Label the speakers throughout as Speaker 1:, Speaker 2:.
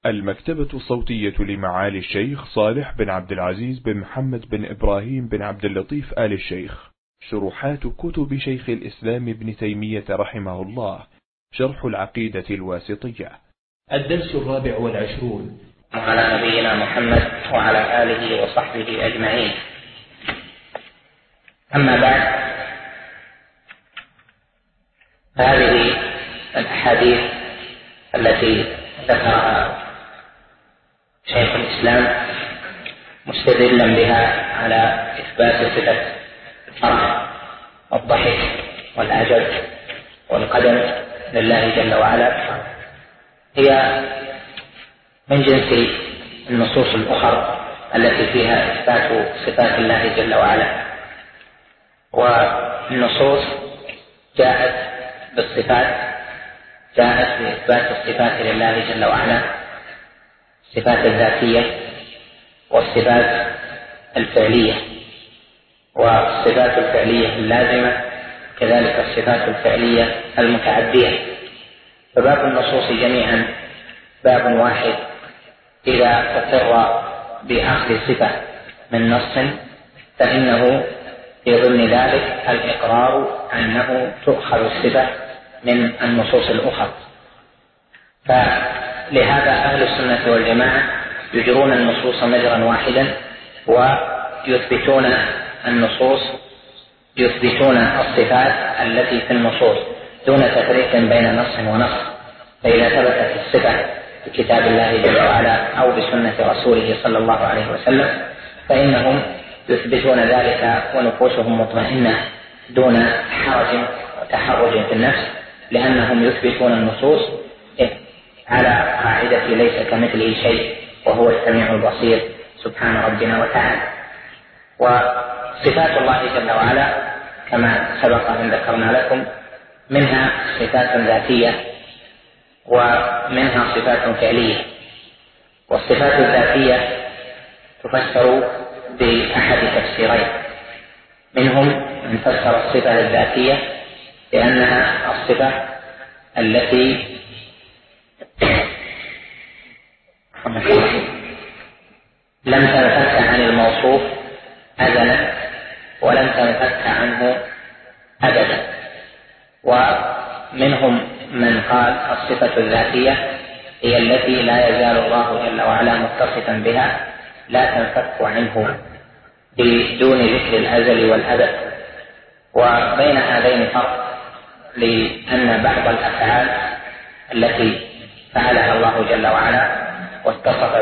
Speaker 1: المكتبة الصوتية لمعالي الشيخ صالح بن عبد العزيز بن محمد بن إبراهيم بن عبد اللطيف آل الشيخ. شروحات كتب شيخ الإسلام ابن تيمية رحمه الله. شرح العقيدة الواسطية. الدرس 24.
Speaker 2: على نبينا محمد وعلى آله وصحبه أجمعين. أما بعد، هذه الأحاديث التي ذكرها شيخ الإسلام مستدلا بها على إثبات صفة الفرح والضحك والعجب والقدم لله جل وعلا هي من جنس النصوص الأخرى التي فيها إثبات صفات الله جل وعلا. والنصوص جاءت بالصفات، جاءت بإثبات الصفات لله جل وعلا، الصفات الذاتية والصفات الفعلية، والصفات الفعلية اللازمة كذلك الصفات الفعلية المتعدية. فباب النصوص جميعا باب واحد إذا تقر بأخذ صفة من نص فإنه في ضمن ذلك الإقرار أنه تؤخذ الصفة من النصوص الأخرى. فلهذا أهل السنة والجماعة يجرون النصوص مجرا واحدا ويثبتون النصوص، يثبتون الصفات التي في النصوص دون تفريق بين نص ونص. فإذا ثبتت الصفة في كتاب الله جل وعلا أو بسنة رسوله صلى الله عليه وسلم فإنهم يثبتون ذلك ونفوسهم مطمئنة دون حرج وتحرج في النفس، لأنهم يثبتون النصوص على قاعدة ليس كمثله شيء وهو السميع البصير سبحان ربنا وتعالى. وصفات الله جل وعلا كما سبق أن ذكرنا لكم منها صفات ذاتية ومنها صفات فعلية. والصفات الذاتية تفسر بأحد تفسيرين، منهم من فسر الصفة الذاتية لأنها الصفة التي لم تنفك عن الموصوف أزلا ولم تنفك عنه أبدا. ومنهم من قال الصفة الذاتية هي التي لا يزال الله جل وعلا متصفا بها لا تنفك عنه بدون ذكر الأزل والأبد. وبين هذين فرق، لأن بعض الأفعال التي فعلها الله جل وعلا واتصف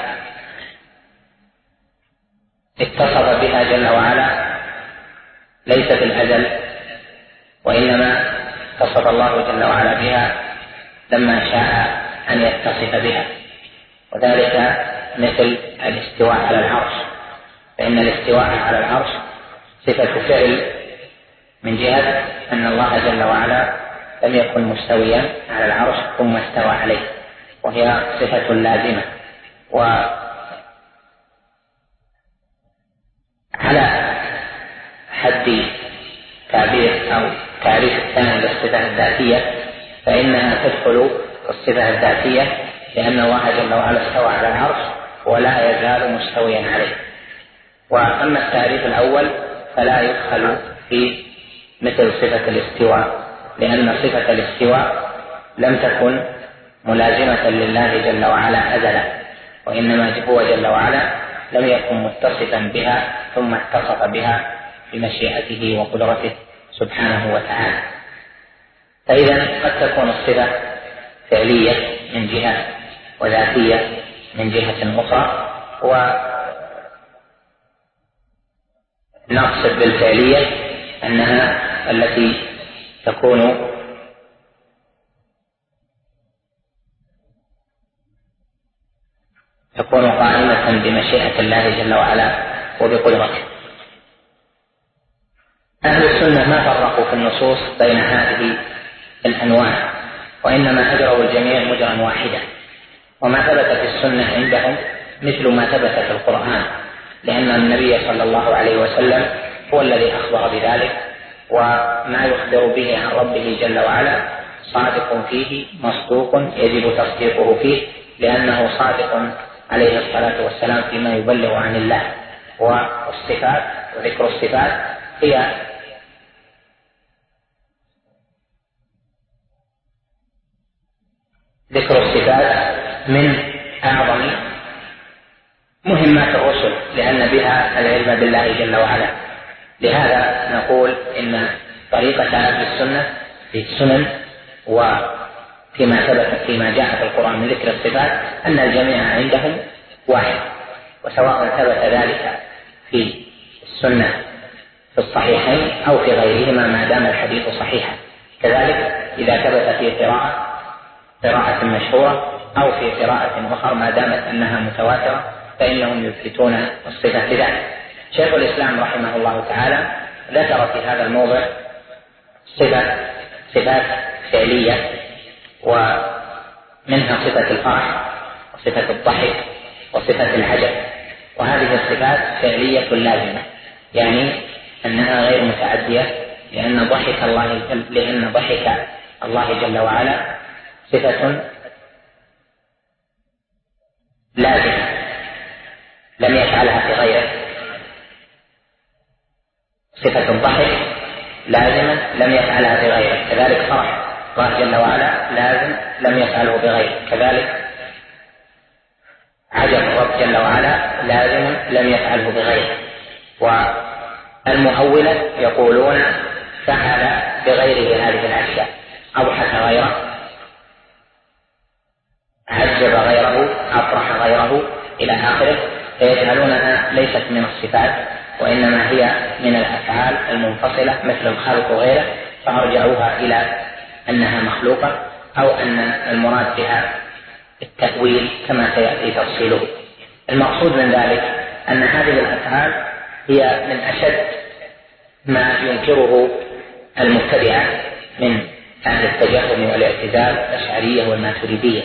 Speaker 2: بها جل وعلا ليس في الأزل، وإنما اتصف الله جل وعلا بها لما شاء أن يتصف بها. وذلك مثل الاستواء على العرش، فإن الاستواء على العرش صفة فعل من جهة أن الله جل وعلا لم يكن مستويا على العرش ثم استوى عليه، وهي صفة لازمة. وعلى حد تعبير أو تعريف الثاني للصفة الذاتية فإنها تدخل الصفة الذاتية لأن الله جل وعلا استوى على العرش ولا يزال مستويا عليه. وأما التعريف الأول فلا يدخل في مثل صفة الاستواء، لأن صفة الاستواء لم تكن ملازمة لله جل وعلا أزلا، وإنما هو جل وعلا لم يكن متصفا بها ثم اتصف بها بمشيئته وقدرته سبحانه وتعالى. فإذا قد تكون الصفة فعلية من جهة وذاتية من جهة أخرى، ونقصد بالفعلية أنها التي تكون قائمة بمشيئة الله جل وعلا وبقدرته. أهل السنة ما فرقوا في النصوص بين هذه الأنواع، وإنما أجروا الجميع مجرا واحدا. وما ثبت في السنة عندهم مثل ما ثبت في القرآن، لأن النبي صلى الله عليه وسلم هو الذي أخبر بذلك، وما يخبر به عن ربه جل وعلا صادق فيه مصدوق يجب تصديقه فيه، لأنه صادق عليه الصلاة والسلام فيما يبلغ عن الله. والصفات وذكر الصفات هي ذكر الصفات من أعظم مهمات الرسل، لأن بها العلم بالله جل وعلا. لهذا نقول إن طريقة أهل السنة في السنن وفيما ثبت فيما جاء في القرآن من ذكر الصفات أن الجميع عندهم واحد، وسواء ثبت ذلك في السنة في الصحيحين أو في غيرهما ما دام الحديث صحيحا. كذلك إذا ثبت في قراءة مشهورة أو في قراءة أخرى ما دامت أنها متواترة فإنهم يثبتون الصفة لذلك. شيخ الإسلام رحمه الله تعالى ذكر في هذا الموضع صفات فعلية، ومنها صفة الفرح وصفة الضحك وصفة العجب، وهذه الصفات فعلية لازمة، يعني أنها غير متعدية، لأن ضحك الله جل وعلا صفة لازمة لم يفعلها في غيره. صفة الضحك لازمة لم يفعلها في غيره، كذلك فرح الله جل وعلا لازم لم يفعله بغيره، كذلك عجب الرب جل وعلا لازم لم يفعله بغيره. والمؤولة يقولون فعل بغيره هذه الأشياء، أضحك غيره، عجب غيره، أفرح غيره إلى آخره، فيجعلونها ليست من الصفات وإنما هي من الأفعال المنفصلة مثل الخلق وغيره، فأرجعوها إلى أنها مخلوقة أو أن المراد بها التأويل كما سيأتي تفصيله. المقصود من ذلك أن هذه الأفعال هي من أشد ما ينكره المبتدعة من أهل التجهم والاعتزال الأشعرية والماتريدية.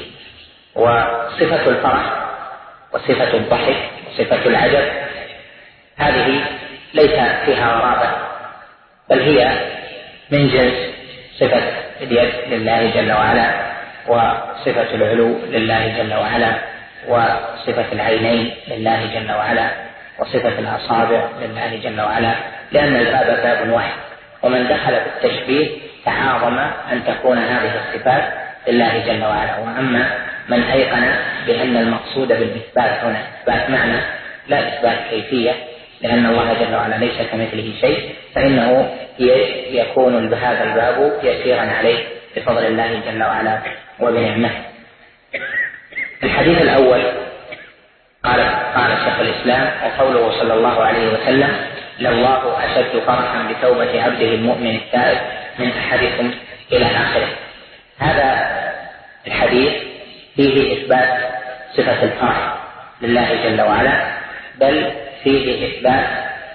Speaker 2: وصفة الفرح وصفة الضحك وصفة العجب هذه ليس فيها غرابة، بل هي من جنس صفة اليد لله جل وعلا، وصفة العلو لله جل وعلا، وصفة العينين لله جل وعلا، وصفة الأصابع لله جل وعلا، لأن الباب باب واحد، ومن دخل في التشبيه تعاظم أن تكون هذه الصفات لله جل وعلا. وأما من أيقن بأن المقصود بالإثبات هنا إثبات معنى لا إثبات كيفية، لأن الله جل وعلا ليس كمثله شيء، فإنه يكون هذا الباب يسيرا عليه بفضل الله جل وعلا وبنعمته. الحديث الأول قال شيخ الإسلام: وقوله صلى الله عليه وسلم: لله أشد فرحا بتوبة عبده المؤمن التائب من أحدكم إلى آخره. هذا الحديث فيه إثبات صفة الفرح لله جل وعلا، بل فيه إثبات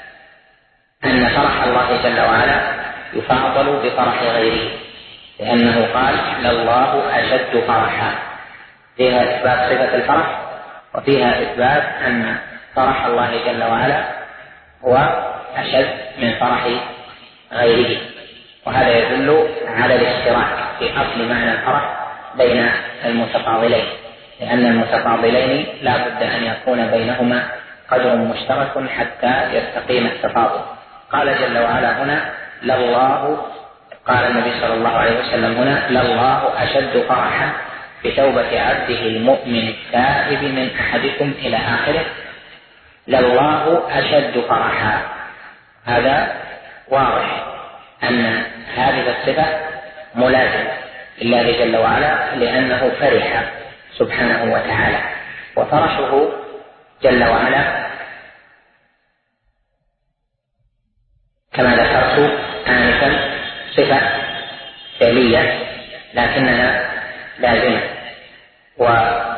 Speaker 2: أن فرح الله جل وعلا يفاضل بفرح غيره، لأنه قال: لله أشد فرحا، فيها إثبات صفة الفرح وفيها إثبات أن فرح الله جل وعلا هو أشد من فرح غيره. وهذا يدل على الاشتراك في أصل معنى الفرح بين المتفاضلين، لأن المتفاضلين لا بد أن يكون بينهما قدر مشترك حتى يستقيم التفاضل. قال جل وعلا هنا: لله، قال النبي صلى الله عليه وسلم هنا: لله أشد فرحا بتوبة عبده المؤمن التائب من أحدكم إلى آخره. لله أشد فرحا، هذا واضح أن هذه الصفة ملازمة لله جل وعلا، لأنه فرح سبحانه وتعالى، وفرحه جل وعلا كما ذكرت آنفا صفة فعلية لكنها لازمة. وأهل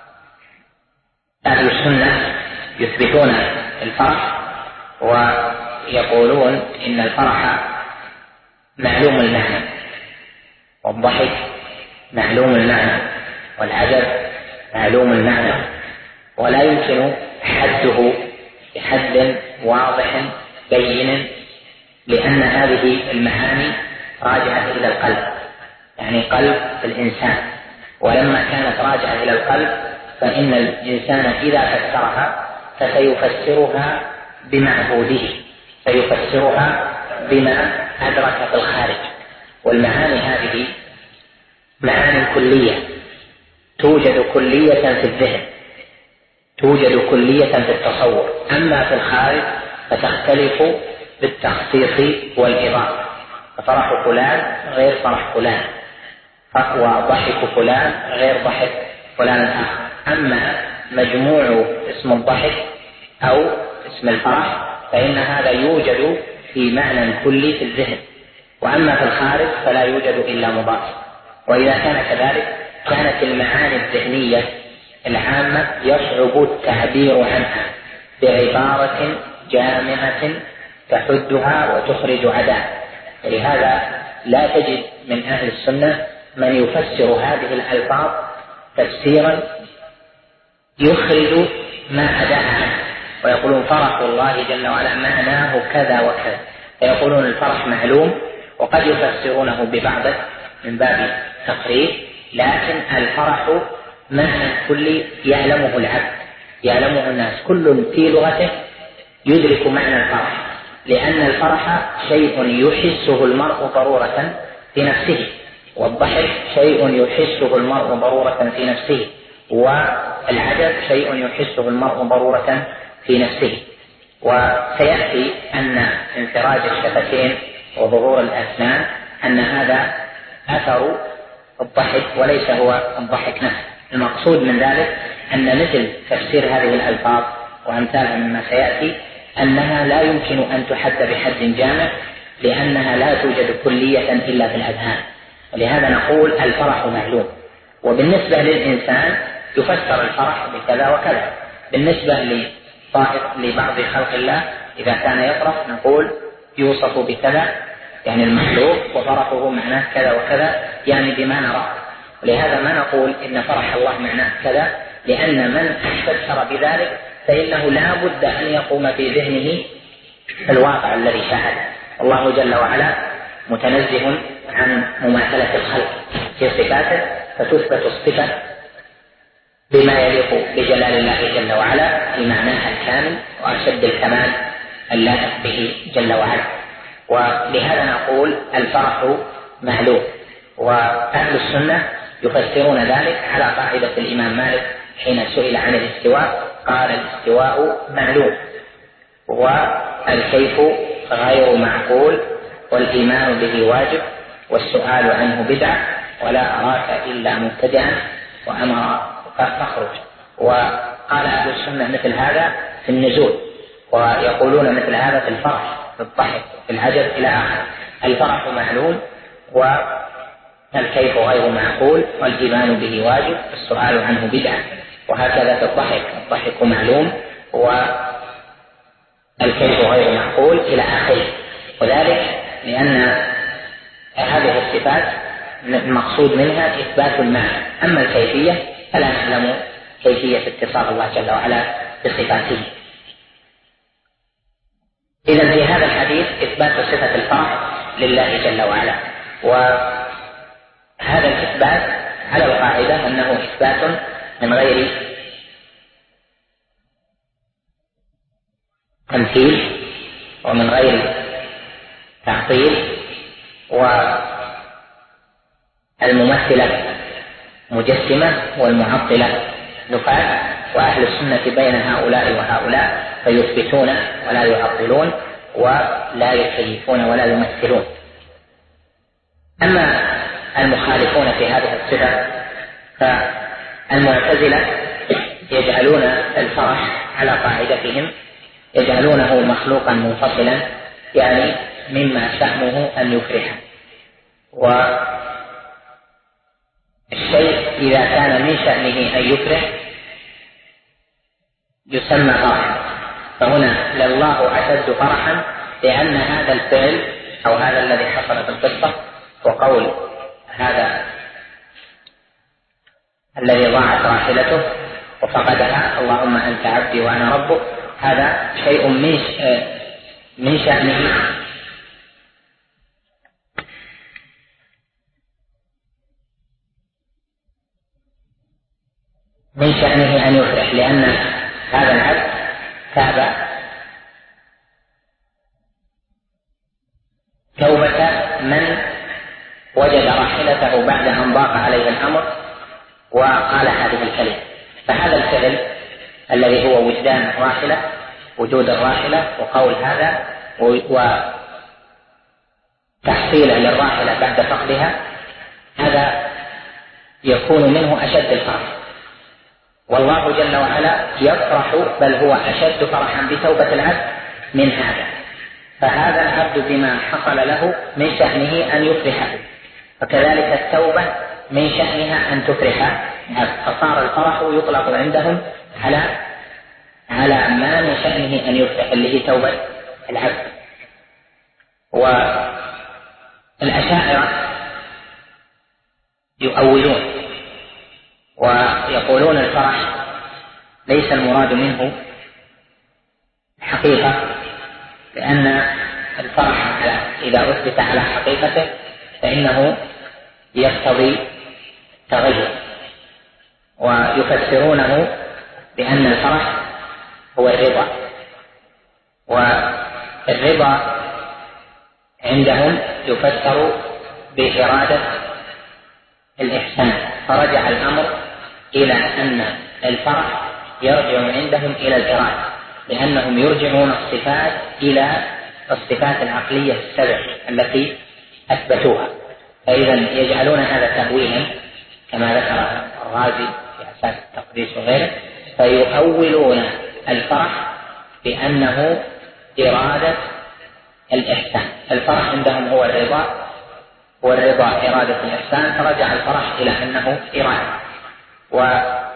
Speaker 2: السنة يثبتون الفرح ويقولون إن الفرح معلوم المعنى، والضحك معلوم المعنى، والعجب معلوم المعنى، ولا يمكن حده بحد واضح بين، لأن هذه المعاني راجعة إلى القلب، يعني قلب الإنسان، ولما كانت راجعة إلى القلب فإن الإنسان إذا فسرها فسيفسرها بمعبوده، سيفسرها بما أدرك في الخارج. والمعاني هذه معاني كلية، توجد كلية في الذهن، توجد كلية في التصور، أما في الخارج فتختلف بالتخصيص والإضافة. ففرح فلان غير فرح فلان، وضحك فلان غير ضحك فلان آخر. أما مجموع اسم الضحك أو اسم الفرح فإن هذا يوجد في معنى كلي في الذهن، وأما في الخارج فلا يوجد إلا مضاف. وإذا كان كذلك كانت المعاني الذهنية العامة يصعب التعبير عنها بعبارة جامعة تحدها وتخرج عداها. ولهذا لا تجد من أهل السنة من يفسر هذه الألفاظ تفسيرا يخرج ما عداها عنه، ويقولون فرح الله جل وعلا معناه كذا وكذا، فيقولون الفرح معلوم، وقد يفسرونه ببعض من باب تقريب، لكن الفرح معنى كلي يعلمه العبد، يعلمه الناس، كل في لغته يدرك معنى الفرح، لأن الفرح شيء يحسه المرء ضرورة في نفسه، والضحك شيء يحسه المرء ضرورة في نفسه، والعجب شيء يحسه المرء ضرورة في نفسه. وسيأتي أن انفراج الشفتين وظهور الأسنان أن هذا أثر الضحك وليس هو الضحك نفسه. المقصود من ذلك أن مثل تفسير هذه الألفاظ وأمثالها مما سيأتي أنها لا يمكن أن تحد بحد جامع، لأنها لا توجد كلية إلا في الأذهان. ولهذا نقول الفرح معلوم. وبالنسبة للإنسان يفسر الفرح بكذا وكذا. بالنسبة لبعض خلق الله إذا كان يفرح نقول يوصف بكذا، يعني المخلوق، وفرحه معناه كذا وكذا، يعني بما نراه. ولهذا ما نقول إن فرح الله معناه كذا، لأن من فسر بذلك فإنه لا بد أن يقوم في ذهنه الواقع الذي شاهده. الله جل وعلا متنزه عن مماثلة الخلق في صفاته، فتثبت الصفة بما يليق بجلال الله جل وعلا في معناها الكامل وأشد الكمال اللائق به جل وعلا. ولهذا نقول الفرح معلوم. وأهل السنة يفسرون ذلك على قاعدة الإمام مالك حين سئل عن الاستواء قال الاستواء معلوم، والكيف غير معقول، والإيمان به واجب، والسؤال عنه بدعة، ولا أراك إلا مبتدعا وأمر فاخرج. وقال أهل السنة مثل هذا في النزول، ويقولون مثل هذا في الفرح، في الضحك، في العجب إلى آخر. الفرح معلوم، والكيف غير معقول، والإيمان به واجب، السؤال عنه بدعة. وهكذا في الضحك معلوم والكيف غير معقول إلى آخره. وذلك لأن هذه الصفات المقصود منها إثبات المعنى، أما الكيفية فلا نعلم كيفية اتصال الله جل وعلا بصفاته. إذن في هذا الحديث إثبات صفة الفرح لله جل وعلا، وهذا الإثبات على القاعدة أنه إثبات من غير تمثيل ومن غير تعطيل. والممثلة مجسمة والمعطلة نفاة، وأهل السنة بين هؤلاء وهؤلاء فيثبتون ولا يعطلون، ولا يكيفون ولا يمثلون. أما المخالفون في هذه الصفة فالمعتزلة يجعلون الفرح على قاعدتهم، يجعلونه مخلوقا منفصلا، يعني مما شأنه أن يفرح. والشيء إذا كان من شأنه أن يفرح يسمى فرحا، فهنا لله أشد فرحا لأن هذا الفعل أو هذا الذي حصل في القصة، وقول هذا الذي ضاعت راحلته وفقدها اللهم أنت عبدي وأنا ربك، هذا شيء من شأنه من شأنه أن يفرح، لأن هذا العبد تاب توبة من وجد راحلته بعد أن ضاق عليه الأمر وقال هذه الكلمة. فهذا الفعل الذي هو وجدان الراحلة، وجود الراحلة وقول هذا وتحصيله للراحلة بعد فقدها، هذا يكون منه أشد الفرح. والله جل وعلا يفرح، بل هو أشد فرحا بتوبة العبد من هذا. فهذا العبد بما حصل له من شأنه أن يفرحه، وكذلك التوبة من شأنها أن تفرح. فصار الفرح يطلق عندهم على ما من شأنه أن يفرح، اللي هي توبة العبد. والأشاعرة يؤولون ويقولون الفرح ليس المراد منه حقيقة، لأن الفرح إذا أثبت على حقيقته فإنه يقتضي تغير، ويفسرونه بأن الفرح هو الرضا، والرضا عندهم يفسر بإرادة الإحسان، فرجع الأمر إلى أن الفرح يرجع عندهم إلى الإرادة، لأنهم يرجعون الصفات إلى الصفات العقلية السبع التي أثبتوها، فإذا يجعلون هذا تأويلا كما ذكر الرازي في أساس التقديس وغيره، فيؤولون الفرح بأنه إرادة الإحسان. الفرح عندهم هو الرضا، والرضا إرادة الإحسان، فرجع الفرح إلى أنه إرادة. ولا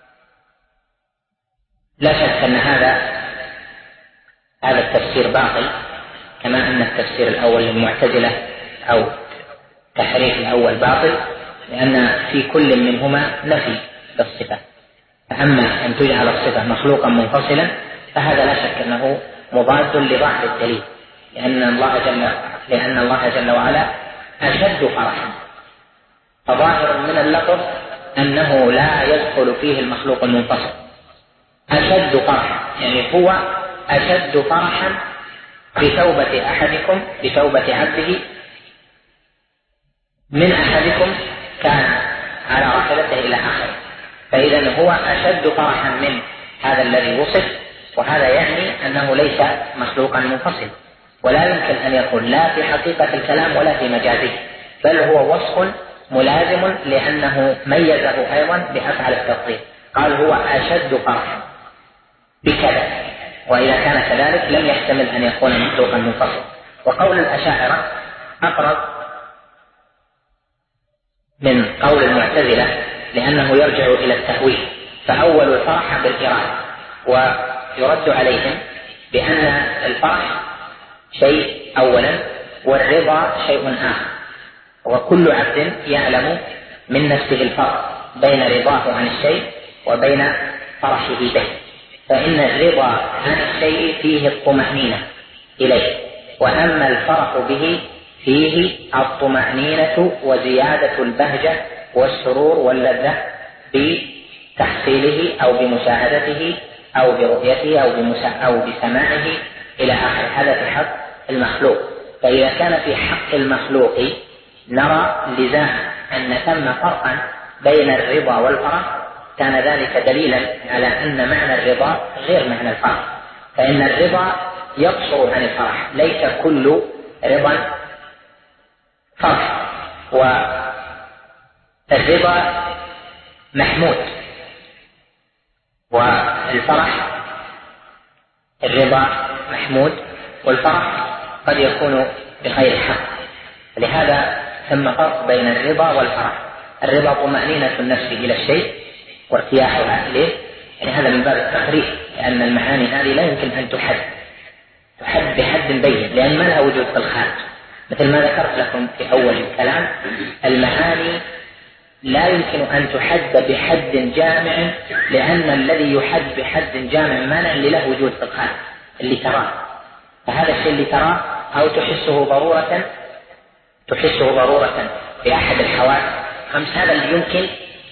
Speaker 2: شك أن هذا التفسير باطل، كما أن التفسير الأول للمعتزلة أو تحريف الأول باطل، لأن في كل منهما نفي للصفة. فأما أن تجعل الصفة مخلوقا منفصلا فهذا لا شك أنه مضاد لظاهر الدليل، لأن الله جل وعلا أشد فرحا، فظاهر من اللفظ أنه لا يدخل فيه المخلوق المنفصل. أشد فرحا يعني هو أشد فرحا بتوبة أحدكم، بتوبة عبده من أحدكم كان على راحلته إلى آخره، فإذا هو أشد فرحا من هذا الذي وصف، وهذا يعني أنه ليس مخلوقا منفصلا، ولا يمكن أن يكون لا في حقيقة الكلام ولا في مجازه، بل هو وصف ملازم، لأنه ميزه أيضا بأفعال التفضيل، قال هو أشد فرحا بكذا، وإذا كان كذلك لم يحتمل أن يكون مخلوقا منفصلا. وقول الأشاعرة أقرب من قول المعتزلة، لأنه يرجع إلى التأويل، فأول الفرح بالإرادة، ويرد عليهم بأن الفرح شيء أولا والرضا شيء آخر، وكل عبد يعلم من نفسه الفرق بين رضاه عن الشيء وبين فرحه به، فإن الرضا عن الشيء فيه الطمأنينة إليه، وأما الفرح به فيه الطمأنينة وزيادة البهجة والسرور واللذة بتحصيله أو بمشاهدته أو برؤيته أو بسماعه إلى آخر. هذا في حق المخلوق. فإذا كان في حق المخلوق نرى لزاما أن ثم فرقا بين الرضا والفرح، كان ذلك دليلا على أن معنى الرضا غير معنى الفرح، فإن الرضا يقصر عن الفرح، ليس كل رضا فرح، والرضا محمود، والفرح الرضا محمود والفرح قد يكون بغير حق. لهذا ثم فرق بين الرضا والفرح. الرضا طمأنينة النفس إلى الشيء وارتياحها إليه، يعني هذا من باب التقريب، لأن المعاني هذه لا يمكن أن تحد بحد بين، لأن ما لها وجود في الخارج. مثل ما ذكرت لكم في أول الكلام، المعاني لا يمكن أن تحد بحد جامع، لأن الذي يحد بحد جامع مانع اللي له وجود في الخارج اللي تراه. فهذا الشيء اللي تراه أو تحسه ضرورة في أحد الحواس خمس، هذا اللي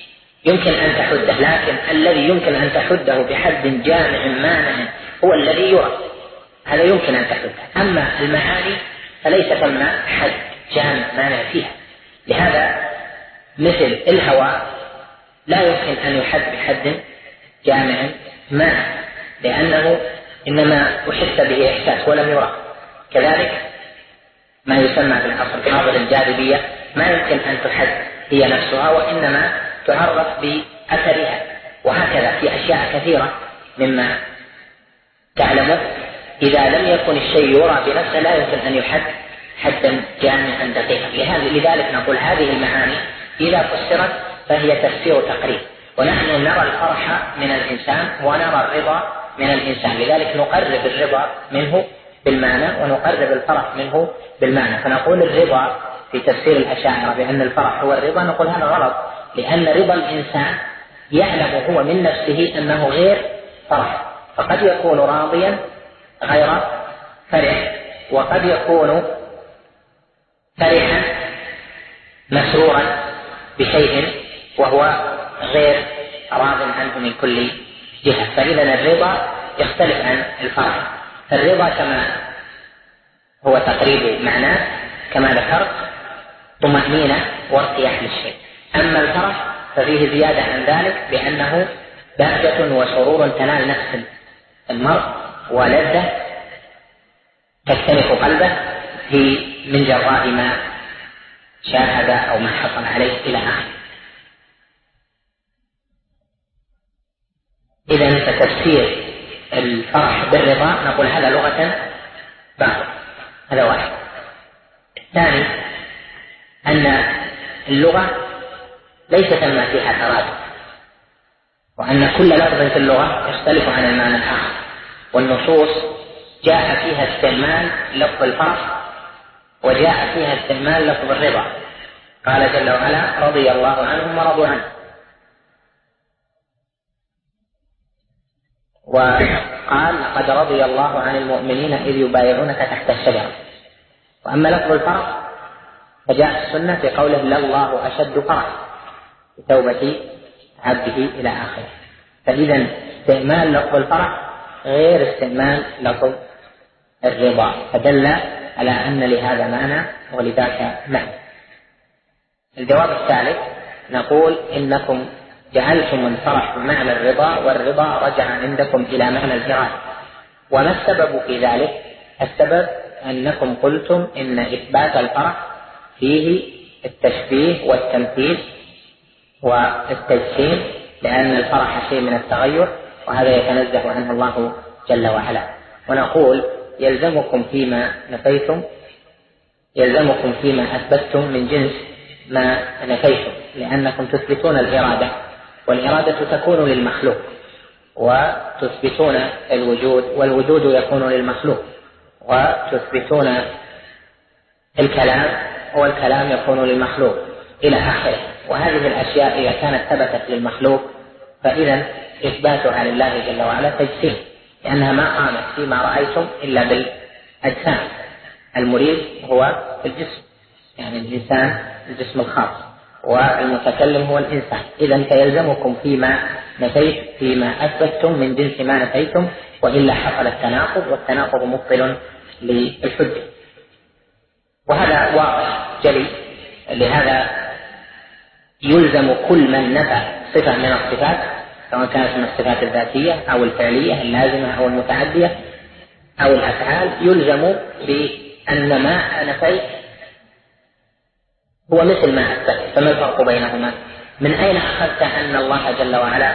Speaker 2: يمكن أن تحده، لكن الذي يمكن أن تحده بحد جامع مانع هو الذي يرى، هذا يمكن أن تحده. أما المعاني فليس ثم حد جامع مانع فيها. لهذا مثل الهواء لا يمكن أن يحد بحد جامع مانع، لأنه إنما أحس به إحساس ولم يرى. كذلك ما يسمى في العصر ناظر الجاذبية ما يمكن أن تحد هي نفسها، وإنما تعرف بأثرها. وهكذا في أشياء كثيرة مما تعلمه إذا لم يكن الشيء يرى بنفسه لا يمكن أن يحد حدا جامعا دقيقا. لذلك نقول هذه المعاني إذا فسرت فهي تفسير تقريب، ونحن نرى الفرح من الإنسان ونرى الرضا من الإنسان، لذلك نقرب الرضا منه بالمعنى ونقرب الفرح منه بالمعنى. فنقول الرضا في تفسير الأشاعرة بأن الفرح هو الرضا، نقول هذا غلط، لأن رضا الإنسان يعلم هو من نفسه أنه غير فرح، فقد يكون راضيا غير فرح، وقد يكون فرحا مسرورا بشيء وهو غير راض عنه من كل جهة. فإذا الرضا يختلف عن الفرح. الرضا كما هو تقريب معناه كما ذكرت طمأنينة وارتياح للشيء. أما الفرح ففيه زيادة عن ذلك بأنه بهجة وسرور تنال نفس المرء ولذة تكتنف قلبه من جراء ما شاهد أو ما حصل عليه إلى آخره. إذن فتفسير الفرح بالرضا نقول هذا لغة باطل، هذا واحد. الثاني أن اللغة ليس ثم فيها ترادف، وأن كل لفظ في اللغة يختلف عن المعنى الآخر، والنصوص جاء فيها استعمال لفظ الفرح وجاء فيها استعمال لفظ الرضا. قال جل وعلا رضي الله عنهم ورضوا عنه، وقال لقد رضي الله عن المؤمنين إذ يبايعونك تحت الشجرة. وأما لفظ الفرح فجاء السنة في قوله لله أشد فرح بتوبة عبده إلى آخره. فإذا استعمال لفظ الفرح غير استعمال لفظ الرضا، فدل على أن لهذا معنى ولذاك معنى. الجواب الثالث نقول إنكم جعلتم الفرح بمعنى الرضا، والرضا رجع عندكم إلى معنى الإرادة. وما السبب في ذلك؟ السبب أنكم قلتم إن إثبات الفرح فيه التشبيه والتمثيل والتجسيم، لأن الفرح شيء من التغير وهذا يتنزه عنه الله جل وعلا. ونقول يلزمكم فيما نفيتم، يلزمكم فيما أثبتتم من جنس ما نفيتم، لأنكم تثبتون الإرادة، والإرادة تكون للمخلوق، وتثبتون الوجود، والوجود يكون للمخلوق، وتثبتون الكلام، والكلام يكون للمخلوق إلى آخره. وهذه الأشياء إذا كانت ثبتت للمخلوق فإذا إثباتها لله جل وعلا تجسيم، لأنها ما قامت فيما رأيتم إلا بالأجسام. المريد هو الجسم، يعني الإنسان الجسم الخاص، والمتكلم هو الإنسان. إذن فيلزمكم فيما نفيت فيما أثبتتم من جنس ما نفيتم، وإلا حصل التناقض، والتناقض مبطل للحجة. وهذا واضح جلي. لهذا يلزم كل من نفى صفة من الصفات، سواء كانت من الصفات الذاتية أو الفعلية اللازمة أو المتعدية أو الأفعال، يلزم بأن ما نفيت هو مثل ما أثبت. فما الفرق بينهما؟ من أين أخذت أن الله جل وعلا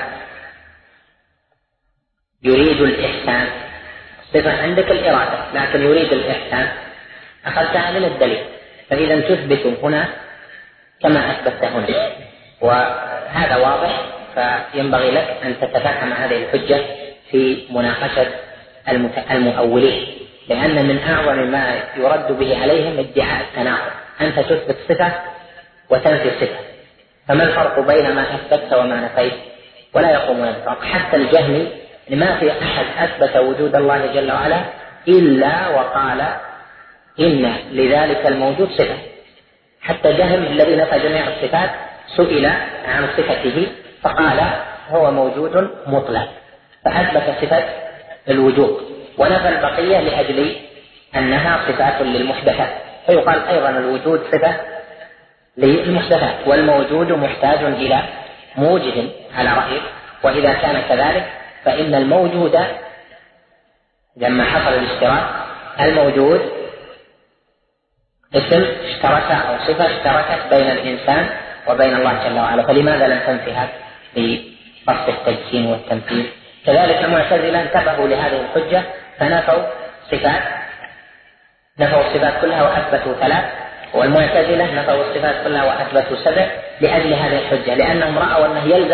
Speaker 2: يريد الإحسان؟ صفة عندك الإرادة لكن يريد الإحسان، أخذتها من الدليل، فإذا تثبت هنا كما أثبت هنا، وهذا واضح. فينبغي لك أن تتفهم هذه الحجة في مناقشة المؤولين، لأن من أعظم ما يرد به عليهم ادعاء التناقض. أنت تثبت صفة وتنفي صفة، فما الفرق بين ما أثبت وما نفيت؟ ولا يقومون بالفرق. حتى الجهمي ما في أحد أثبت وجود الله جل وعلا إلا وقال إن لذلك الموجود صفة. حتى جهم الذي نفى جميع الصفات سئل عن صفته فقال هو موجود مطلق، فأثبت صفة الوجود ونفى البقية لأجل أنها صفات للمحدثات، فيقال أيضا الوجود صفة للمحدثات، والموجود محتاج إلى موجد على رأيه. وإذا كان كذلك فإن الموجود لما حصل الاشتراك، الموجود اسم اشترك أو صفة اشتركت بين الإنسان وبين الله جل وعلا، فلماذا لم تنفها بقصد التجسيم والتمثيل؟ كذلك المعتزلة انتبهوا لهذه الحجة فنفوا الصفات كلها وأثبتوا 3، والمعتزلة نفوا الصفات كلها وأثبتوا 7 لأجل هذه الحجة، لأنهم رأوا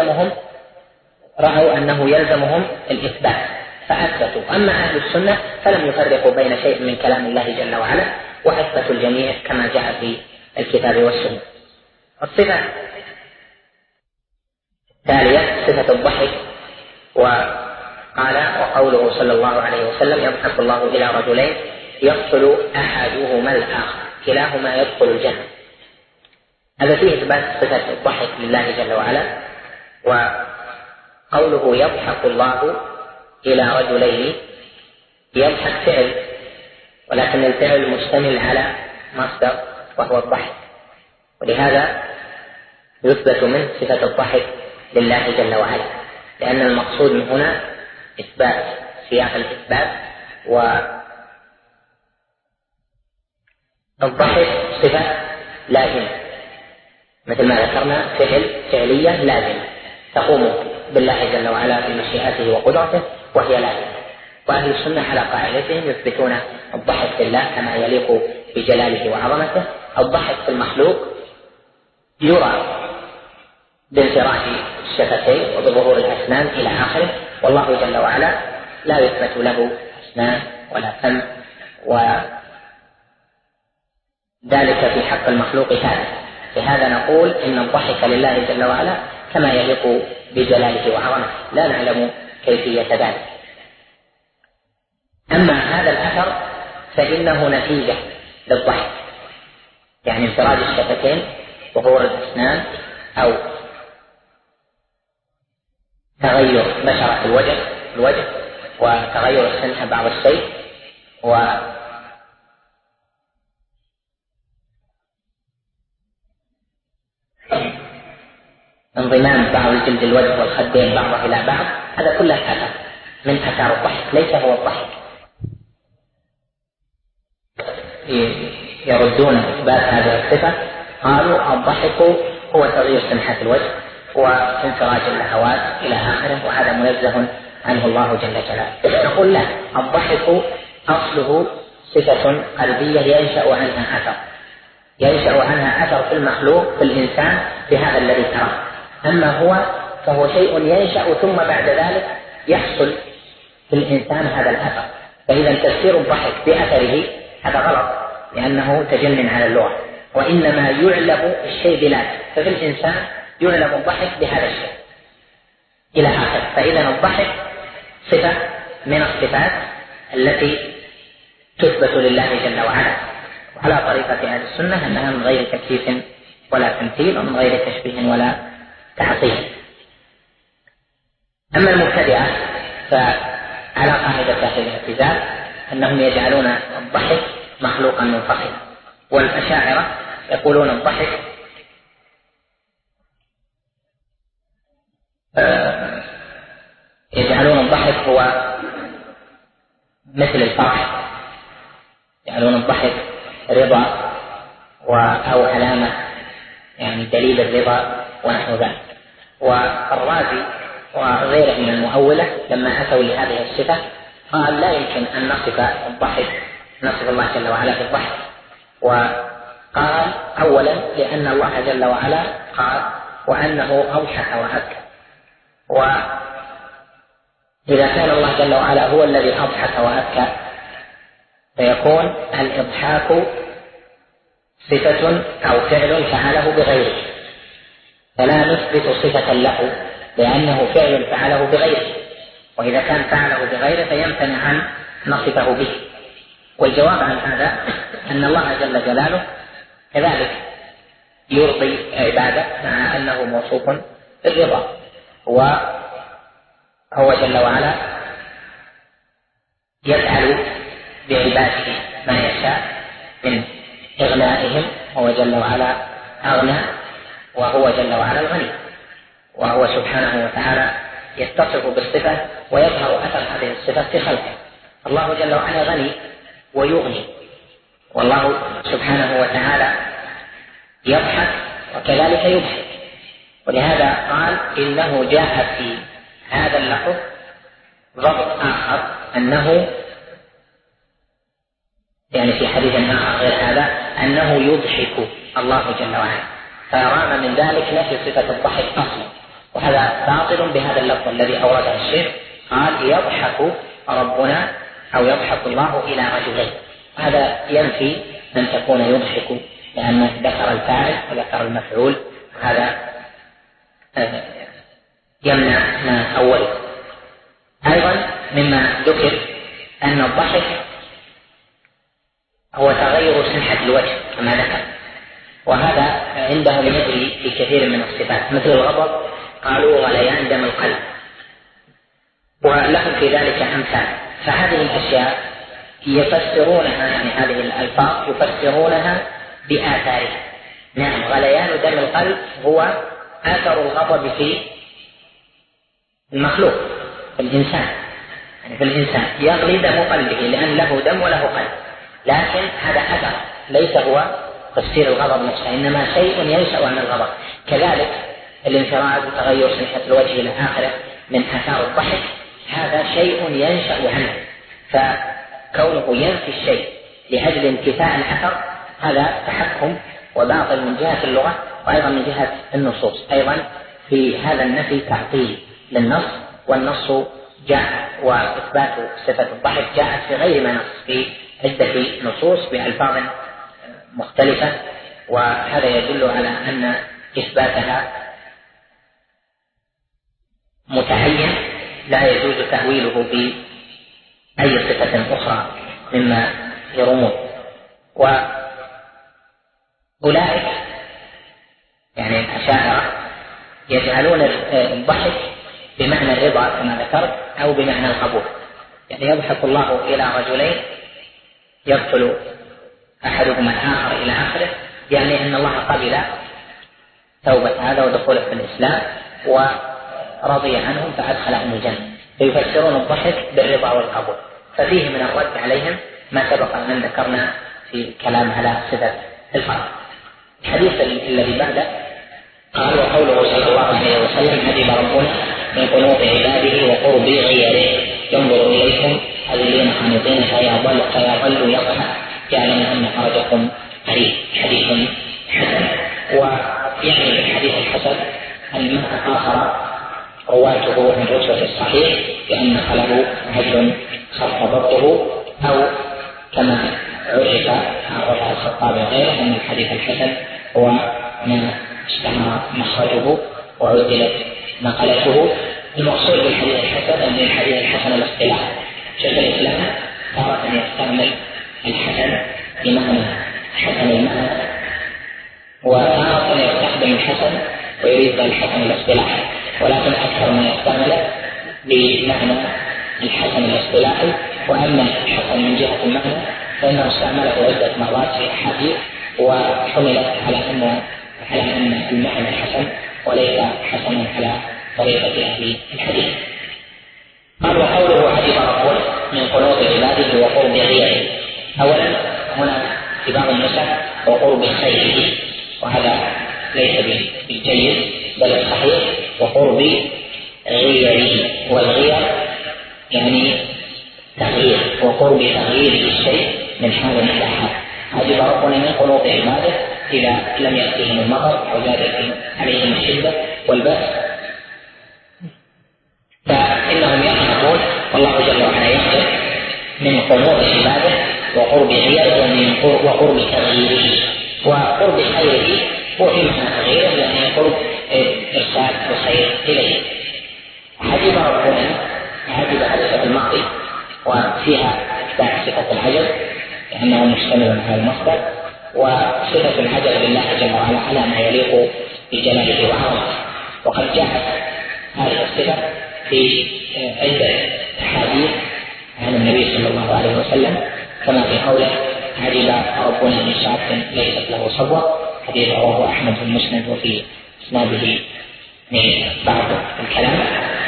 Speaker 2: أنه يلزمهم الإثبات فأثبتوا. أما أهل السنة فلم يفرقوا بين شيء من كلام الله جل وعلا وأثبتوا الجميع كما جاء في الكتاب والسنة. الصفة التالية صفة الضحك، وقال وقوله صلى الله عليه وسلم يضحك الله إلى رجلين يقتل أحدهما الآخر كلاهما يدخل الجنة. هذا فيه إثبات صفة الضحك لله جل وعلا. وقوله يضحك الله إلى رجلين، يضحك فعل، ولكن الفعل مشتمل على مصدر وهو الضحك، ولهذا يثبت منه صفة الضحك لله جل وعلا، لأن المقصود من هنا إثبات سياق الإثبات. والضحك صفة لازمة مثل ما ذكرنا، فعلية لازمة تقوم بالله جل وعلا بمشيئته وقدرته وهي لازمة. وأهل السنة على قاعدتهم يثبتون الضحك لله كما يليق بجلاله وعظمته. الضحك في المخلوق يرى بانفراج الشفتين وبظهور الأسنان إلى آخره، والله جل وعلا لا يثبت له أسنان ولا فم، وذلك في حق المخلوق ثابت. لهذا نقول إن الضحك لله جل وعلا كما يليق بجلاله وعظمته، لا نعلم كيفية ذلك. أما هذا الأثر فإنه نتيجة للضحك، يعني انفراج الشفتين، ظهور الأسنان، أو تغير بشرة الوجه وتغير السنة بعض الشيء، انضمام بعض الجلد الوجه والخدين بعضها إلى بعض، هذا كله أثر من آثار الضحك، ليس هو الضحك. يردون إثبات هذه الصفة، قالوا الضحك هو تغيير سمحة الوجه وانفراج اللهوات إلى آخره، وهذا منزه عنه الله جل جلاله. نقول لا، الضحك أصله صفة قلبية ينشأ عنها أثر في المخلوق في الإنسان بهذا الذي تراه. أما هو فهو شيء ينشأ ثم بعد ذلك يحصل في الإنسان هذا الأثر. فإذا تفسير الضحك بأثره هذا غلط، لأنه تجنن على اللغة، وإنما يعلم الشيء بذاته، ففي الإنسان يعلم الضحك بهذا الشيء إلى آخر. فإذا الضحك صفة من الصفات التي تثبت لله جل وعلا، وعلى طريقة أهل السنة أنها من غير تكييف ولا تمثيل، ومن غير تشبيه ولا تعطيل. أما المبتدعة فعلى قاعدة أهل الاعتزال أنهم يجعلون الضحك مخلوقا منفصلا، والأشاعرة يقولون الضحك يجعلون الضحك هو مثل الفرح، يجعلون الضحك رضا أو علامة، يعني دليل الرضا ونحو ذلك. والرازي وغيره من المؤولة لما أتوا لهذه الصفة قال لا يمكن أن نصف الله جل وعلا بالضحك. وقال أولا لأن الله جل وعلا قال وأنه أضحك وأبكى، وإذا كان الله جل وعلا هو الذي أضحك وأبكى فيكون الإضحاك صفة أو فعل فعله بغيره، فلا نثبت صفة له لأنه فعل فعله بغيره، وإذا كان فعله بغيره فيمتنع أن نصفه به. والجواب عن هذا أن الله جل جلاله كذلك يرضي عباده مع أنه موصوف بالرضا، وهو جل وعلا يفعل بعباده ما يشاء من إغنائهم. هو جل وعلا أغنى، وهو جل وعلا الغني، وهو سبحانه وتعالى يتصف بالصفة ويظهر أثر هذه الصفة في خلقه. الله جل وعلا غني ويغني، والله سبحانه وتعالى يضحك وكذلك يضحك. ولهذا قال إنه جاء في هذا اللفظ ضبط آخر، أنه يعني في حديث آخر غير هذا أنه يضحك الله جل وعلا، فرام من ذلك نفي صفة الضحك أصلا، وهذا باطل بهذا اللفظ الذي أورده الشيخ. قال يضحك ربنا أو يضحك الله إلى رجلين، هذا ينفي أن تكون يضحك، لأنه ذكر الفاعل وذكر المفعول، هذا يمنع ما أوله. أيضا مما ذكر أن الضحك هو تغير سمحة الوجه كما ذكر، وهذا عندهم يجري في كثير من الصفات، مثل الغضب قالوا غليان دم القلب، ولهم في ذلك أمثال. فهذه الأشياء يفسرونها، يعني هذه الألفاظ يفسرونها بآثارها. نعم، غليان دم القلب هو أثر الغضب في المخلوق، في الإنسان، يعني في الإنسان يغلي دم قلبه لأن له دم وله قلب، لكن هذا أثر ليس هو تفسير الغضب نفسه، إنما شيء ينشأ عن الغضب. كذلك الانفراد وتغير سمحة الوجه إلى آخره من آثار الضحك، هذا شيء ينشأ عنه، فكونه ينفي الشيء لأجل انتفاء الأثر هذا تحكم وباطل من جهة اللغة، وأيضا من جهة النصوص. أيضا في هذا النفي تعطيل للنص، والنص جاء وإثبات صفة الضحك جاءت في غير ما نص، في عدة نصوص بألفاظ مختلفة، وهذا يدل على أن إثباتها متعين لا يجوز تأويله بأي صفة أخرى مما يرمون. وأولئك يعني الأشاعرة يجعلون الضحك بمعنى الرضا كما ذكرت، أو بمعنى القبول، يعني يضحك الله إلى رجلين يقتل أحدهما الآخر إلى آخره، يعني أن الله قبل توبة هذا ودخوله في الإسلام ورضي عنهم فأدخلهم الجنة، فيفسرون الضحك بالرضا والقبول. ففيه من الرد عليهم ما سبق أن ذكرنا في الكلام على صفة الفرق. الحديث الذي بعده قال وقوله صلى الله عليه وسلم عجب ربنا من قنوط عباده وقرب غيره ينظر إليكم هذين قانطين فيظل يضحك يعلم أن فرجكم قريب. حديث حسن. ويعني الحديث الحسن أن من آخر رواته عن رتبة الصحيح بأن خله عجل خف ضبطه، أو كما عرف عن رفع الخطاب وغيره أن الحديث الحسن هو ما اشتهر مخرجه وعدلت نقلته. المقصود بالحديث الحسن أن الحديث الحسن الاصطلاح، شيخ الإسلام تارة يستعمل الحسن بمعنى حسن المعنى، وتارة يستخدم الحسن ويريد الحسن الاصطلاحي، ولكن أكثر ما يستعمله بمعنى الحسن الاصطلاحي. وأما الحسن من جهة المعنى فإنه استعمله عدة مرات في الحديث وحملت على أن المعنى حسن وليس حسنا على طريقة أهل الحديث. قال وقوله عجب ربنا من قنوط عباده وقرب غيره. أولا هنا في بعض النسخ وقرب خيره، وهذا ليس بالجيد بل الصحيح وقرب غيره، والغير يعني تغيير، وقرب تغيير الشيء من حال إلى حال. عجب ربنا من قنوط عباده إذا لم يأتيهم المطر أو زادت عليهم الشدة والبأس فإنهم يضحكون، والله جل وعلا يغفر من قنوط عباده وقرب غيره وقرب تغييره. وقرب خيره هو في معنى تغييره يعني قرب إرسال الخير إليه. عجب ربنا، عجب هذا صفة الماضي وفيها إثبات صفة العجب لأنه مشتمل على المصدر، وصفة العجب لله جل وعلا على ما يليق بجلاله وعظمته. وقد جاءت هذه الصفة في عدة أحاديث عن النبي صلى الله عليه وسلم، كما في قوله: عجب ربنا من شعب ليست له صبوة، حديث رواه أحمد في المسند وفي إسناده بعض الكلام.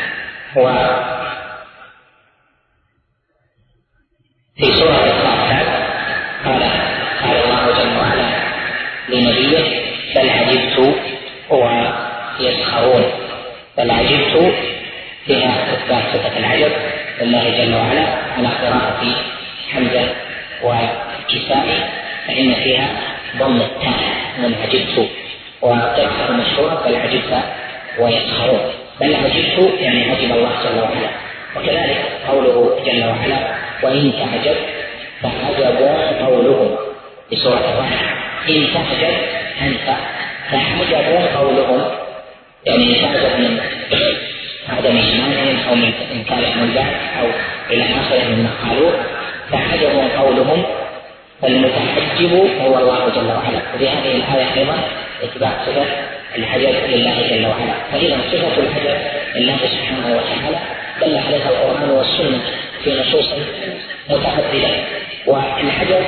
Speaker 2: وفي سورة الصافات قال الله جل وعلا لنبيه: بل عجبت ويسخرون. بل عجبت فيها إثبات صفة العجب لله جل وعلا على قراءة حمزة والكسائي، فإن فيها ضم التاء من عجبت، وقراءة مشهورة: بل عجبت ويسخرون. بل عجبت يعني عجب الله جل وعلا. وكذلك قوله جل وعلا: وإن تعجب فعجب قولهم، في سورة الرحمن: إن تعجب أنت فعجب قولهم، يعني تعجب من عدم إيمانهم أو من إنكارهم البعث أو إلى آخره مما قالوه، فعجب قولهم. فالمتعجب هو الله جل وعلا. وفي هذه الآية أيضا إثبات صفة العجب لله جل وعلا. فإذا صفة العجب لله سبحانه وتعالى دل عليها القرآن والسنة في نصوص متعددة. والعجب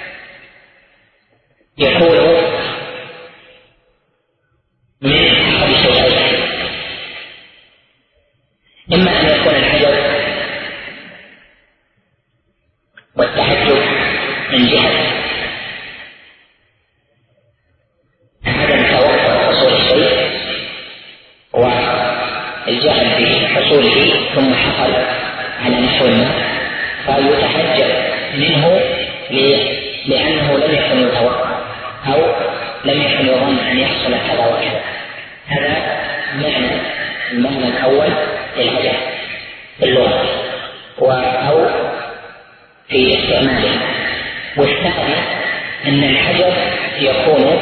Speaker 2: يكون من أحد شيئين: إما أن يكون العجب والتعجب من جهة عدم توقع حصول الشيء والجهل بحصوله ثم حصل على نحو ما، فيتعجب منه لأنه لم يكن يتوقع أو لم يكن يظن أن يحصل كذا وكذا. هذا المعنى الأول للعجب في اللغة أو في استعماله. والثاني أن العجب يكون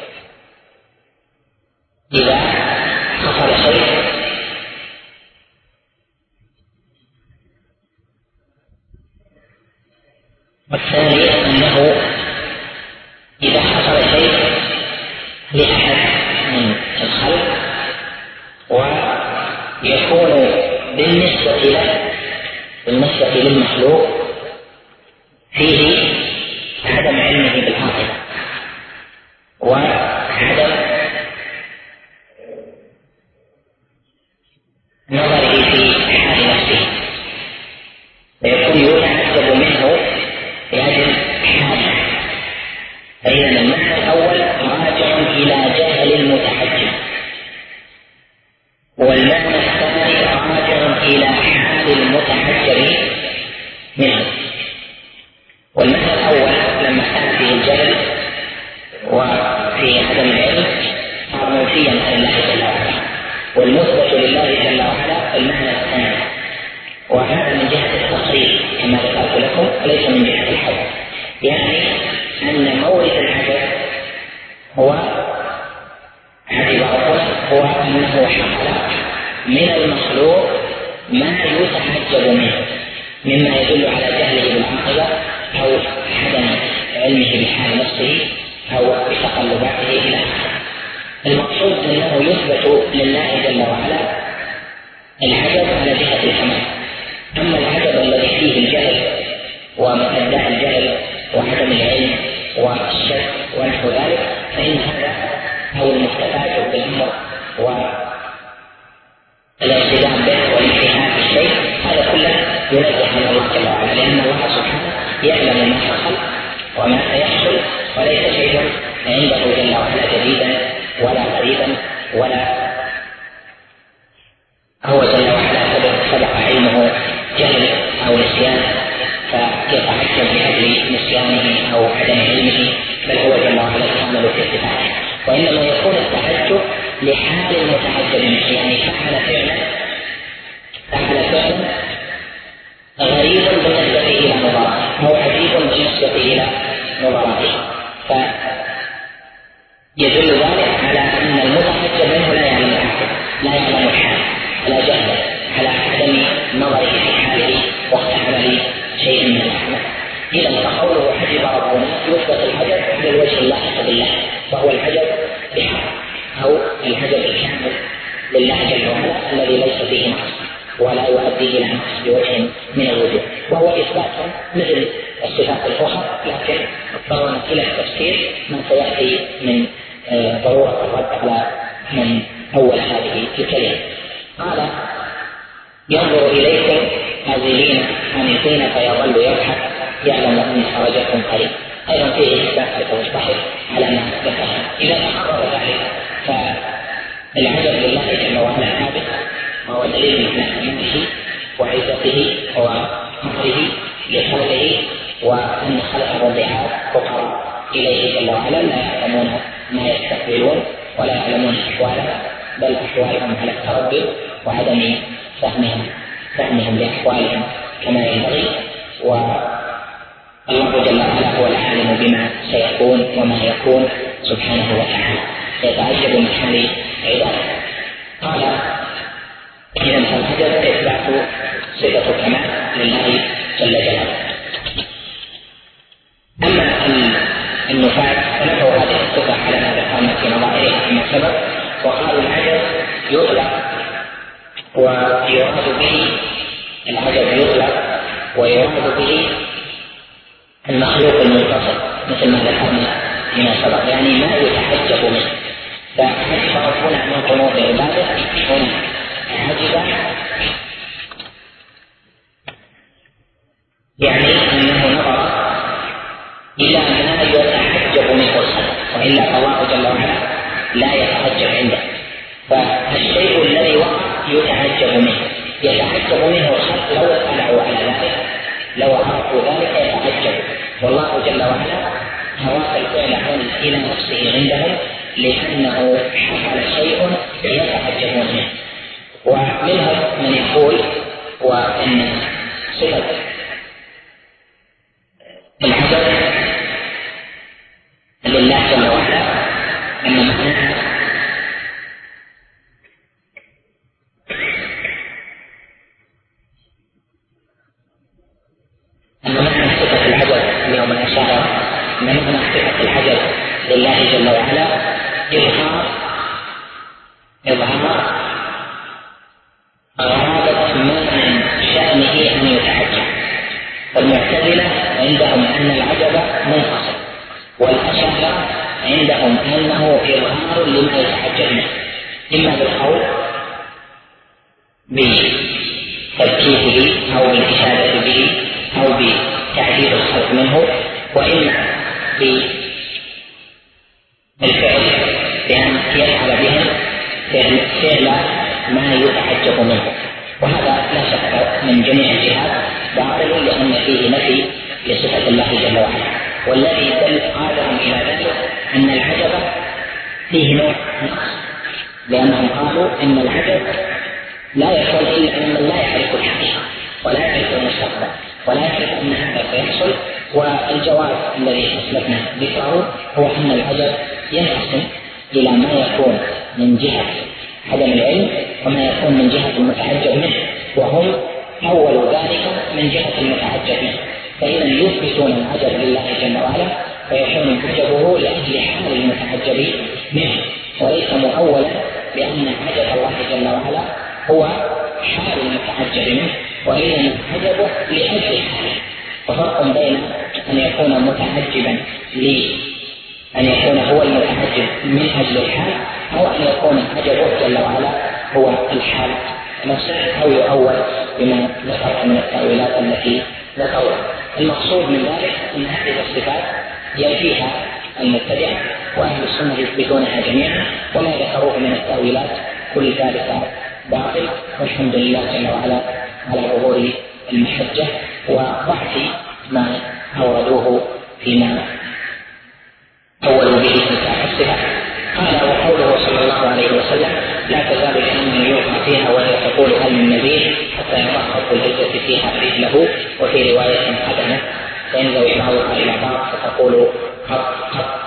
Speaker 2: إذا حصل شيء والثاني أنه إذا حصل شيء لأحد من الخلق ويكون بالنسبة للمخلوق فيه عدم علمه بالعاقبة وعدم نظره في حال نفسه، فيكون يتعجب منه لأجل حاله. فإذا المعنى الأول راجع إلى جهل المتعجب، والمعنى الثاني راجع إلى حال المتعجب منه. والمعنى الأول لما كان فيه الجهل وفي عدم العلم صار منفيا عن الله جل وعلا، والمثبت لله جل وعلا المعنى الثاني، وهذا من جهة التقرير كما ذكرت لكم وليس من جهة الحد. يعني أن مورد العجب هو عجب ربنا هو أنه حصل من المخلوق ما يتعجب منه مما يدل على جهله بالعاقبة أو عدم علمه بحال نفسه أو بتقلباته إلى آخره. المقصود أنه يثبت لله جل وعلا العجب على جهة الكمال. أما العجب الذي فيه الجهل ومبدأ الجهل وعدم العلم والشك ونحو ذلك فإن هذا أو المستفاد بالأمر والالتزام به والانتهاء بالشيء هذا كله ينزه عن الله جل وعلا، لأن الله سبحانه يعلم ما حصل وما سيحصل، وليس شيء عنده جل وعلا جديدا ولا غريبا ولا هو جل وعلا سبق علمه جهل أو نسيان فيتعجب لأجل نسيانه أو عدم علمه، بل هو جل وعلا يعمل في صفاته. وإنما يكون التعجب لحال المتعجب منه، يعني فعل فعلا غريب بالنسبة إلى نظراته أو عجيب بالنسبة إلى نظراته، فيدل ذلك على أن المتعجب منه لا يعلم العاقبة، لا يعلم الحال، على جهله، على عدم نظره في حاله وقت عمل شيء من الأعمال. إذا فقوله عجب ربنا يثبت العجب على الوجه اللائق بالله، وهو العجب بحق أو العجب الكامل لله جل وعلا الذي ليس فيه نقص ولا يؤدي إلى نقص بوجه من الوجوه، وهو إثبات مثل الصفات الأخرى، لكن اضطرنا إلى التفسير ما سيأتي من ضرورة الرد على من أول هذه الكلمة. قال: ينظر إليكم هازلين حانقين فيظل يضحك يعلم أن فرجكم قريب. أيضا فيه إثبات لتوضح على ما ذكرنا. إذا تحرر ذلك فالعجب لله جل وعلا ثابت، وهو دليل على حكمته وعزته وقهره لخلقه، وأن خلقه ضعاف فقراء إليه جل وعلا لا يعلمون ما يستقبلون ولا يعلمون أحوالهم، بل أحوالهم على التردد وعدم فهمهم لأحوالهم كما ينبغي. والله جل وعلا هو العالم بما سيكون وما يكون سبحانه وتعالى، يتعجب من حال عباده. قال: إذا فالعجب إثبات صفة كمال لله جل جلاله. أما النفاة فنفوا هذه الصفة على ما ذكرنا في نظائرها كما سبق، وقالوا العجب يطلق ويراد به ويراد به المخلوق المنفصل مثل ما ذكرنا فيما سبق، يعني ما يتحجب منه. فعجب هنا من قنوط عباده، هنا عجب يعني أنه نظر إلى ما يتحجب منه الخلق، وإلا فالله جل وعلا لا يتحجب عنده. فالشيء الذي وقع يتعجب منه الخلق، لو اطلعوا على ذلك لو عرفوا ذلك يتعجب، والله جل وعلا هواك الفعل إلى نفسه عندهم لأنه حصل شيء يتعجبون منه. ومنهم من يقول وإن صفة العجب لله جل وعلا أن معناها صفة العجب اليوم الأشاعرة، أن معنى صفة العجب لله جل وعلا إظهار غرابة ما من شأنه أن يتعجب. فالمعتزلة عندهم أن العجب منفصل، والأشاعرة عندهم أنه إظهار لما يتعجب منه، إما بالقول بتركيبه أو بالإشادة به أو بتعديل الخلق منه، وإما بالفعل بأن يفعل بهم فعل ما يتعجب منه. وهذا لا شك من جميع الجهات باطل، لأن فيه نفي لصفة الله جل وعلا. والذي قادهم إلى ذلك أن العجب فيه نوع نقص، لأنهم قالوا إن العجب لا يحصل إلا من لا يعرف الحقيقة ولا يعرف المستقبل ولا يعرف أن هذا سيحصل. والجواب الذي أسلفنا ذكره هو أن العجب ينقسم إلى ما يكون من جهة عدم العلم وما يكون من جهة المتعجب منه، وهم أول ذلك من جهة المتعجب منه. فإذا يثبتون العجب لله جل وعلا فيكون عجبه لأجل حال المتعجب منه، وليس مؤولا لأن عجب الله جل وعلا هو حال المتعجب منه، وإنما عجبه لأجل حاله. وفرق بين أن يكون متعجبا أن يكون هو المتعجب من أجل الحال، أو أن يكون عجبه جل وعلا هو الحال نفسه، أو يؤول بما ذكر من التأويلات التي ذكرها. المقصود من ذلك أن هذه الصفات ينفيها المبتدع، وأهل السنة يثبتونها جميعا، وما ذكروه من التأويلات كل ذلك باطل. والحمد لله جل وعلا على ظهور المحجة وضعف ما أوردوه فيما أولوا به تلك الصفات. قال: وقوله صلى الله عليه وسلم: لا تزال جهنم يوقع فيها وهي تقول هل من نبي حتى يضع رب العزة فيها رجله، وفي رواية قدمه فينزوي بعضها إلى بعض فتقول قط قط.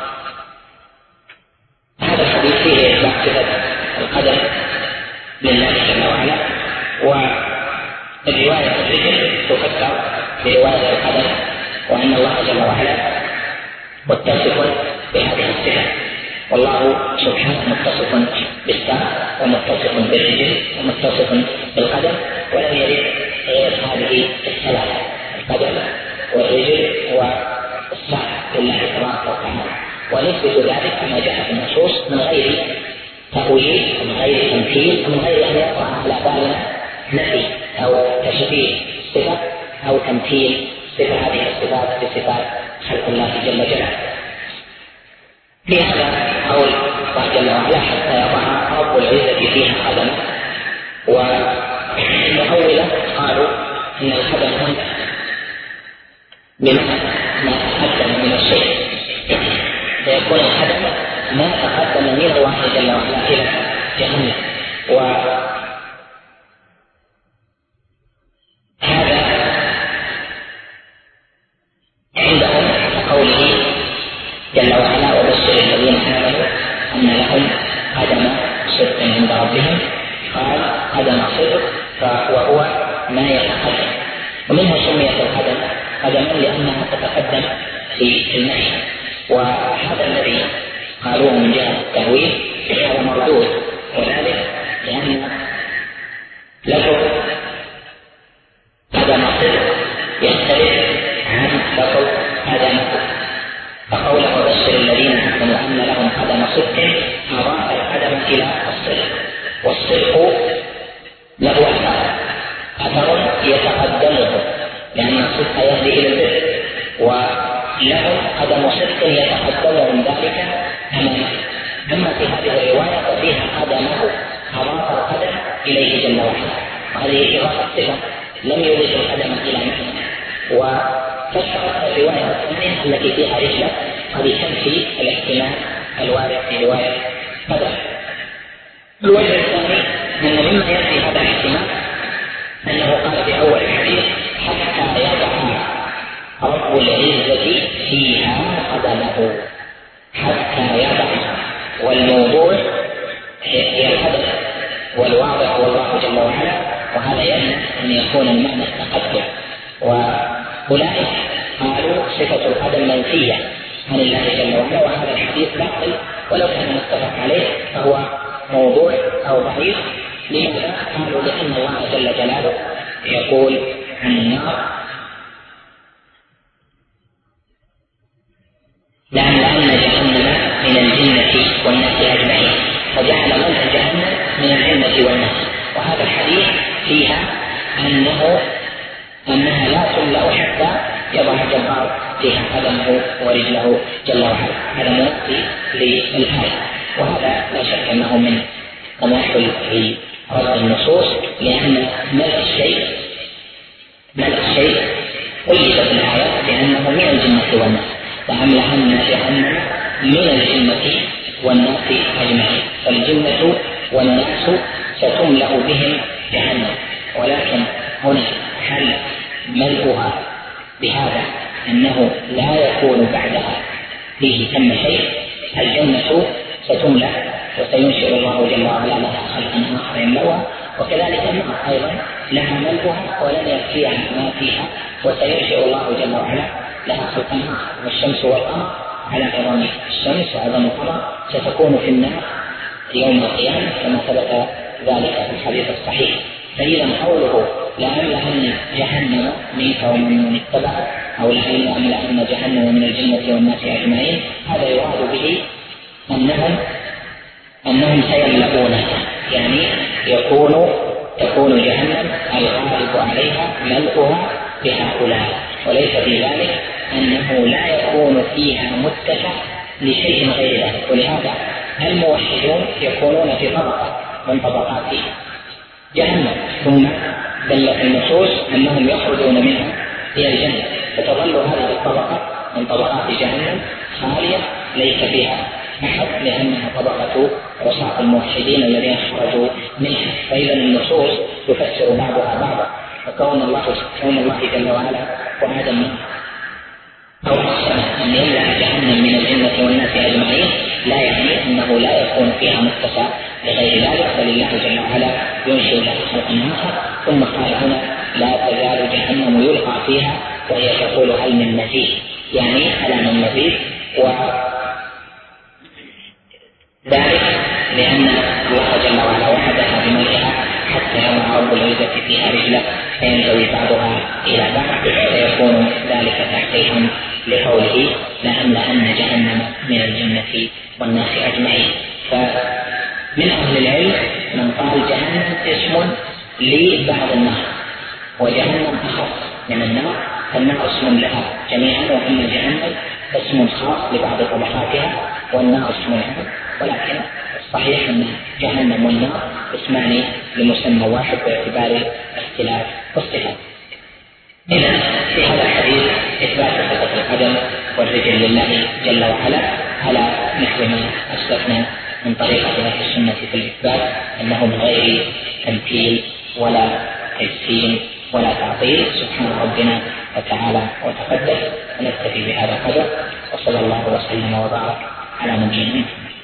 Speaker 2: هذا الحديث فيه إثبات صفة القدم لله جل وعلا، والرواية الرجل تفسر برواية القدم، وأن الله جل وعلا متصف بهذه الصفة. والله سبحانه متصف بالساق ومتصف بالرجل ومتصف بالقدم، ولم يرد غير هذه الثلاثة: القدم والرجل والساق لله تبارك وتعالى. ونثبت ذلك كما جاء في النصوص من غير تأويل ومن غير تمثيل ومن غير أن يقع على بالنا نفي أو تشبيه صفة أو تمثيل صفة هذه الصفات بصفات خلق الله جل جلاله. لهذا قول الله جل وعلا: حتى يضع رب العزة فيها قدمه. والمؤولة قالوا إن القدم هنا بمعنى ما تقدم من الشيء، فيكون القدم ما تقدم من الله جل وعلا إلى جهنم. وهذا عندهم كقوله جل وعلا: وبشر الذين آمنوا أن لهم قدم صدق عند ربهم. قال قدم صدق وهو ما يتقدم، ومنها سميت القدم قدما لأنها تتقدم في المشي. وهذا الذي قالوه من جهة التأويل هذا مردود، وذلك لأن لفظ قدم صدق يختلف عن لفظ قدم. فقوله وبشر الذين آمنوا أن لهم قدم صدق أضاف القدم إلى الصدق، والصدق له أثر يتقدمه لأن الصدق يهدي إلى البر، ولهم قدم صدق يتقدمهم ذلك أمامه. أما في هذه الرواية ففيها قدمه أضاف القدم إليه جل وعلا، وهذه إضافة صفة لم يضف القدم إلى معنى. وفسرت الرواية الثانية التي فيها رجلة قد تنفي الاحتمال الوارد في رواية قدم. الوجه الثاني أن مما ينفي هذا الاحتمال أنه قال في أول الحديث: حتى يضع رب العزة فيها قدمه. حتى يضع، والموضوع هي القدم، والواضح هو الله جل وعلا، وهذا يعني أن يكون المعنى التقدم. وأولئك قالوا صفة القدم منفية عن الله جل وعلا، وهذا الحديث باطل ولو كان متفق عليه فهو موضوع أو ضعيف. لماذا؟ قالوا لأن الله جل جلاله يقول عن النار: لأن جهنم من الجنة والناس أجمعين، فجعل منها جهنم من الجنة والناس. وهذا الحديث فيها أنها لا تملأ حتى يضع الجبار فيها قدمه ورجله جل وعلا. هذا منفي للآية، وهذا لا شك أنه من تماثل في رد النصوص، لأن ملء الشيء قيد في الآيات بأنه من الجنة والناس: لأملأن جهنم من الجنة والناس أجمعين. فالجنة والناس ستملأ بهم جهنم، ولكن هنا هل ملؤها بهذا أنه لا يكون بعدها فيه ثم شيء؟ الجنة ستملأ وسينشئ الله جل وعلا لها خلقا آخر يملأها، وكذلك النار أيضا لها ملؤها ولن يكفيها ما فيها، وسينشئ الله جل وعلا لها خلقا آخر. والشمس والقمر على عظام الشمس وعظام القمر ستكون في النار يوم القيامة كما ثبت ذلك في الحديث الصحيح. فإذا قوله لأملأن جهنم منك ومن اتبعك، أو لأملأن جهنم من الجنة والناس أجمعين، هذا يراد به أنهم سيملؤونها، يعني تكون جهنم الغالب عليها ملؤها بهؤلاء، وليس في ذلك أنه لا يكون فيها متسع لشيء غير ذلك. ولهذا الموحدون يكونون في طبقة من طبقات جهنم، ثم دلت النصوص أنهم يخرجون منها إلى الجنة، فتظل هذه الطبقة من طبقات جهنم خالية ليس فيها أحد، لأنها طبقة عصاة الموحدين الذين خرجوا منها. فإذا النصوص تفسر بعضها بعضا، وكون الله جل وعلا وعد النار أو أقسم أن يملأ جهنم من الجنة والناس أجمعين لا يعني أنه لا يكون فيها متسع لغير ذلك، بل الله جل وعلا ينشئ لها خلقا آخر. ثم قال هنا: لا تزال جهنم يلقى فيها وهي تقول هل من مزيد، يعني على من مزيد. التي فيها رجلة فينزوي بعضها إلى بعض فيكون ذلك تحقيقا لقوله لأملأن جهنم من الجنة والناس أجمعين. فمن أهل العلم من قال جهنم اسم لبعض النار وجهنم أخص من النار، فالنار اسم لها جميعا، وأما جهنم اسم خاص لبعض طبقاتها والنار اسم لها. ولكن الصحيح أن جهنم والنار اسمان لمسمى واحد باعتبار اختلاف الصفات. إذن في هذا الحديث إثبات صفة القدم والرجل لله جل وعلا على نحو ما أسلفنا من طريقة أهل السنة في الإثبات، أنه من غير تمثيل ولا تجسيم ولا تعطيل سبحان ربنا وتعالى وتقدس. ونكتفي بهذا القدر، وصلى الله وسلم وبارك على نبينا محمد.